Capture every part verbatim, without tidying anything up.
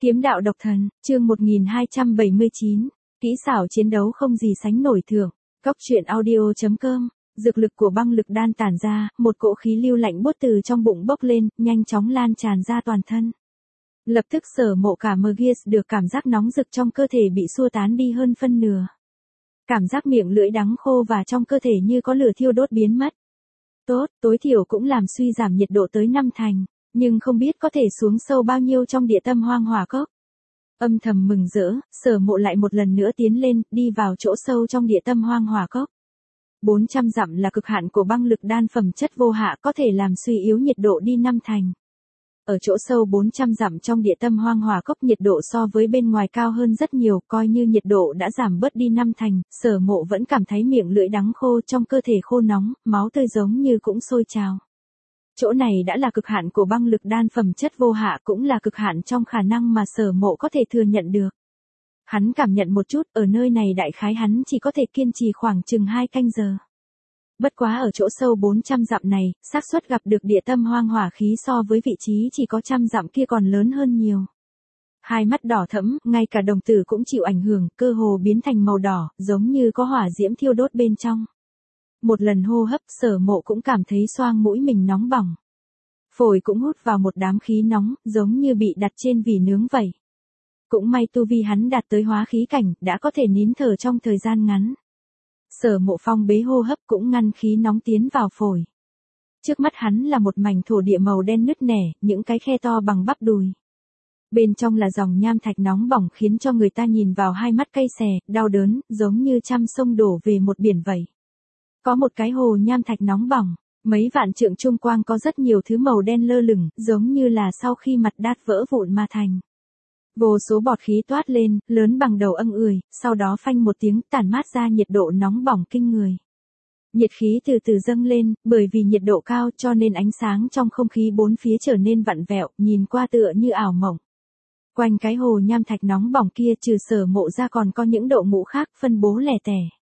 Kiếm đạo độc thần, chương một nghìn hai trăm bảy mươi chín, kỹ xảo chiến đấu không gì sánh nổi thưởng. Cốc truyện audio chấm com, dược lực của băng lực đan tản ra, một cỗ khí lưu lạnh buốt từ trong bụng bốc lên, nhanh chóng lan tràn ra toàn thân. Lập tức Sở Mộ cả Mergies được cảm giác nóng rực trong cơ thể bị xua tán đi hơn phân nửa. Cảm giác miệng lưỡi đắng khô và trong cơ thể như có lửa thiêu đốt biến mất. Tốt, tối thiểu cũng làm suy giảm nhiệt độ tới năm thành, nhưng không biết có thể xuống sâu bao nhiêu trong địa tâm hoang hỏa cốc. Âm thầm mừng rỡ, Sở Mộ lại một lần nữa tiến lên, đi vào chỗ sâu trong địa tâm hoang hỏa cốc. bốn trăm dặm là cực hạn của băng lực đan phẩm chất vô hạ, có thể làm suy yếu nhiệt độ đi năm thành. Ở chỗ sâu bốn trăm dặm trong địa tâm hoang hỏa cốc, nhiệt độ so với bên ngoài cao hơn rất nhiều, coi như nhiệt độ đã giảm bớt đi năm thành, Sở Mộ vẫn cảm thấy miệng lưỡi đắng khô, trong cơ thể khô nóng, máu tươi giống như cũng sôi trào. Chỗ này đã là cực hạn của băng lực đan phẩm chất vô hạ, cũng là cực hạn trong khả năng mà Sở Mộ có thể thừa nhận được. Hắn cảm nhận một chút, ở nơi này đại khái hắn chỉ có thể kiên trì khoảng chừng hai canh giờ. Bất quá ở chỗ sâu bốn trăm dặm này, xác suất gặp được địa tâm hoang hỏa khí so với vị trí chỉ có trăm dặm kia còn lớn hơn nhiều. Hai mắt đỏ thẫm, ngay cả đồng tử cũng chịu ảnh hưởng, cơ hồ biến thành màu đỏ, giống như có hỏa diễm thiêu đốt bên trong. Một lần hô hấp, Sở Mộ cũng cảm thấy xoang mũi mình nóng bỏng. Phổi cũng hút vào một đám khí nóng, giống như bị đặt trên vỉ nướng vậy. Cũng may tu vi hắn đạt tới hóa khí cảnh, đã có thể nín thở trong thời gian ngắn. Sở Mộ phong bế hô hấp cũng ngăn khí nóng tiến vào phổi. Trước mắt hắn là một mảnh thổ địa màu đen nứt nẻ, những cái khe to bằng bắp đùi. Bên trong là dòng nham thạch nóng bỏng khiến cho người ta nhìn vào hai mắt cay xè, đau đớn, giống như trăm sông đổ về một biển vậy. Có một cái hồ nham thạch nóng bỏng, mấy vạn trượng trung quang có rất nhiều thứ màu đen lơ lửng, giống như là sau khi mặt đát vỡ vụn mà thành. Vô số bọt khí toát lên, lớn bằng đầu âng ười, sau đó phanh một tiếng tản mát ra nhiệt độ nóng bỏng kinh người. Nhiệt khí từ từ dâng lên, bởi vì nhiệt độ cao cho nên ánh sáng trong không khí bốn phía trở nên vặn vẹo, nhìn qua tựa như ảo mộng. Quanh cái hồ nham thạch nóng bỏng kia trừ Sở Mộ ra còn có những độ ngũ khác phân bố lẻ tẻ.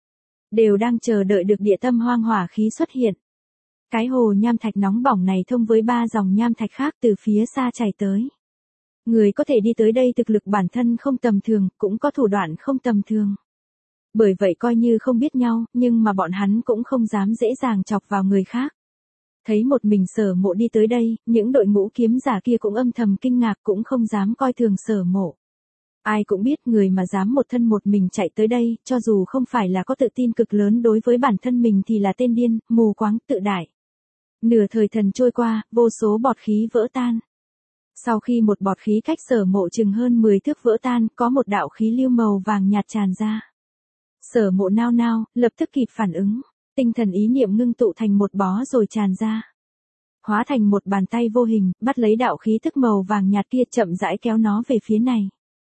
Đều đang chờ đợi được địa tâm hoang hỏa khí xuất hiện. Cái hồ nham thạch nóng bỏng này thông với ba dòng nham thạch khác từ phía xa chảy tới. Người có thể đi tới đây thực lực bản thân không tầm thường, cũng có thủ đoạn không tầm thường. Bởi vậy coi như không biết nhau, nhưng mà bọn hắn cũng không dám dễ dàng chọc vào người khác. Thấy một mình Sở Mộ đi tới đây, những đội ngũ kiếm giả kia cũng âm thầm kinh ngạc, cũng không dám coi thường Sở Mộ. Ai cũng biết người mà dám một thân một mình chạy tới đây, cho dù không phải là có tự tin cực lớn đối với bản thân mình thì là tên điên, mù quáng, tự đại. Nửa thời thần trôi qua, vô số bọt khí vỡ tan. Sau khi một bọt khí cách Sở Mộ chừng hơn mười thước vỡ tan, có một đạo khí lưu màu vàng nhạt tràn ra. Sở Mộ nao nao, lập tức kịp phản ứng, tinh thần ý niệm ngưng tụ thành một bó rồi tràn ra. Hóa thành một bàn tay vô hình, bắt lấy đạo khí thức màu vàng nhạt kia, chậm rãi kéo nó về phía này.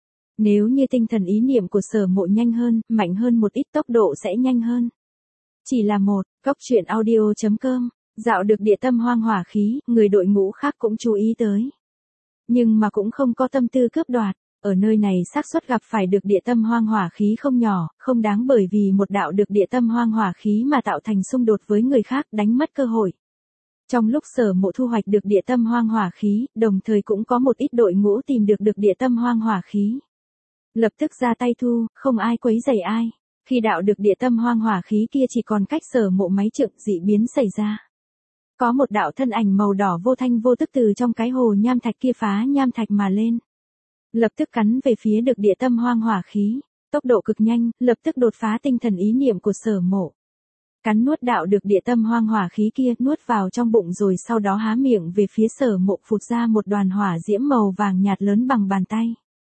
Nếu như tinh thần ý niệm của Sở Mộ nhanh hơn, mạnh hơn một ít, tốc độ sẽ nhanh hơn. Chỉ là một, cốc truyện audio chấm com, dạo được địa tâm hoang hỏa khí, người đội ngũ khác cũng chú ý tới. Nhưng mà cũng không có tâm tư cướp đoạt, ở nơi này xác suất gặp phải được địa tâm hoang hỏa khí không nhỏ, không đáng bởi vì một đạo được địa tâm hoang hỏa khí mà tạo thành xung đột với người khác, đánh mất cơ hội. Trong lúc Sở Mộ thu hoạch được địa tâm hoang hỏa khí, đồng thời cũng có một ít đội ngũ tìm được được địa tâm hoang hỏa khí. Lập tức ra tay thu, không ai quấy rầy ai. Khi đạo được địa tâm hoang hỏa khí kia chỉ còn cách Sở Mộ mấy trượng, dị biến xảy ra. Có một đạo thân ảnh màu đỏ vô thanh vô tức từ trong cái hồ nham thạch kia phá nham thạch mà lên. Lập tức cắn về phía được địa tâm hoang hỏa khí, tốc độ cực nhanh, lập tức đột phá tinh thần ý niệm của Sở Mộ. Cắn nuốt đạo được địa tâm hoang hỏa khí kia, nuốt vào trong bụng rồi sau đó há miệng về phía Sở Mộ, phụt ra một đoàn hỏa diễm màu vàng nhạt lớn bằng bàn tay.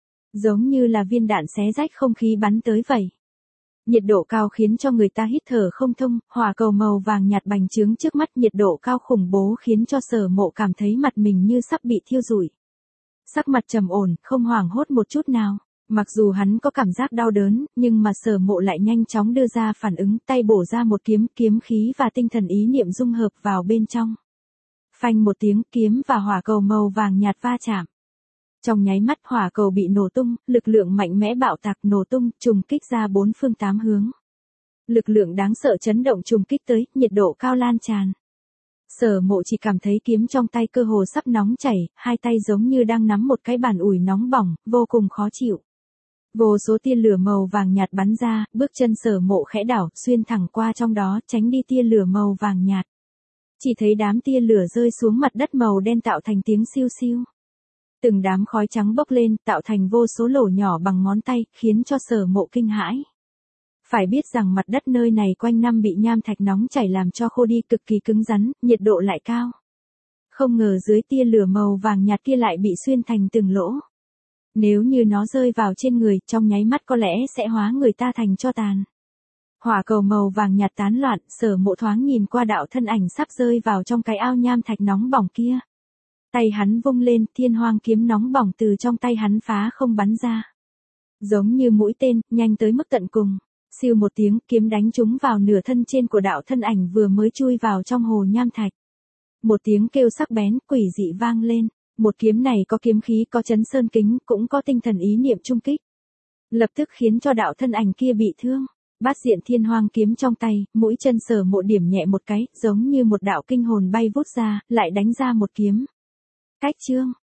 Giống như là viên đạn xé rách không khí bắn tới vậy. Nhiệt độ cao khiến cho người ta hít thở không thông, hỏa cầu màu vàng nhạt bành trướng trước mắt, nhiệt độ cao khủng bố khiến cho Sở Mộ cảm thấy mặt mình như sắp bị thiêu rụi. Sắc mặt trầm ổn, không hoảng hốt một chút nào. Mặc dù hắn có cảm giác đau đớn, nhưng mà Sở Mộ lại nhanh chóng đưa ra phản ứng, tay bổ ra một kiếm, kiếm khí và tinh thần ý niệm dung hợp vào bên trong. Phanh một tiếng, kiếm và hỏa cầu màu vàng nhạt va chạm. Trong nháy mắt hỏa cầu bị nổ tung, lực lượng mạnh mẽ bạo tạc nổ tung, trùng kích ra bốn phương tám hướng. Lực lượng đáng sợ chấn động trùng kích tới, nhiệt độ cao lan tràn. Sở Mộ chỉ cảm thấy kiếm trong tay cơ hồ sắp nóng chảy, hai tay giống như đang nắm một cái bàn ủi nóng bỏng, vô cùng khó chịu. Vô số tia lửa màu vàng nhạt bắn ra, bước chân Sở Mộ khẽ đảo, xuyên thẳng qua trong đó, tránh đi tia lửa màu vàng nhạt. Chỉ thấy đám tia lửa rơi xuống mặt đất màu đen tạo thành tiếng siêu siêu. Từng đám khói trắng bốc lên, tạo thành vô số lỗ nhỏ bằng ngón tay, khiến cho Sở Mộ kinh hãi. Phải biết rằng mặt đất nơi này quanh năm bị nham thạch nóng chảy làm cho khô đi, cực kỳ cứng rắn, nhiệt độ lại cao. Không ngờ dưới tia lửa màu vàng nhạt kia lại bị xuyên thành từng lỗ. Nếu như nó rơi vào trên người, trong nháy mắt có lẽ sẽ hóa người ta thành tro tàn. Hỏa cầu màu vàng nhạt tán loạn, Sở Mộ thoáng nhìn qua đạo thân ảnh sắp rơi vào trong cái ao nham thạch nóng bỏng kia. Tay hắn vung lên, thiên hoang kiếm nóng bỏng từ trong tay hắn phá không bắn ra. Giống như mũi tên, nhanh tới mức tận cùng. Siêu một tiếng, kiếm đánh trúng vào nửa thân trên của đạo thân ảnh vừa mới chui vào trong hồ nham thạch. Một tiếng kêu sắc bén, quỷ dị vang lên. Một kiếm này có kiếm khí, có chấn sơn kính, cũng có tinh thần ý niệm trung kích. Lập tức khiến cho đạo thân ảnh kia bị thương. Bát diện thiên hoang kiếm trong tay, mũi chân Sở Mộ điểm nhẹ một cái, giống như một đạo kinh hồn bay vút ra, lại đánh ra một kiếm. Cách chương.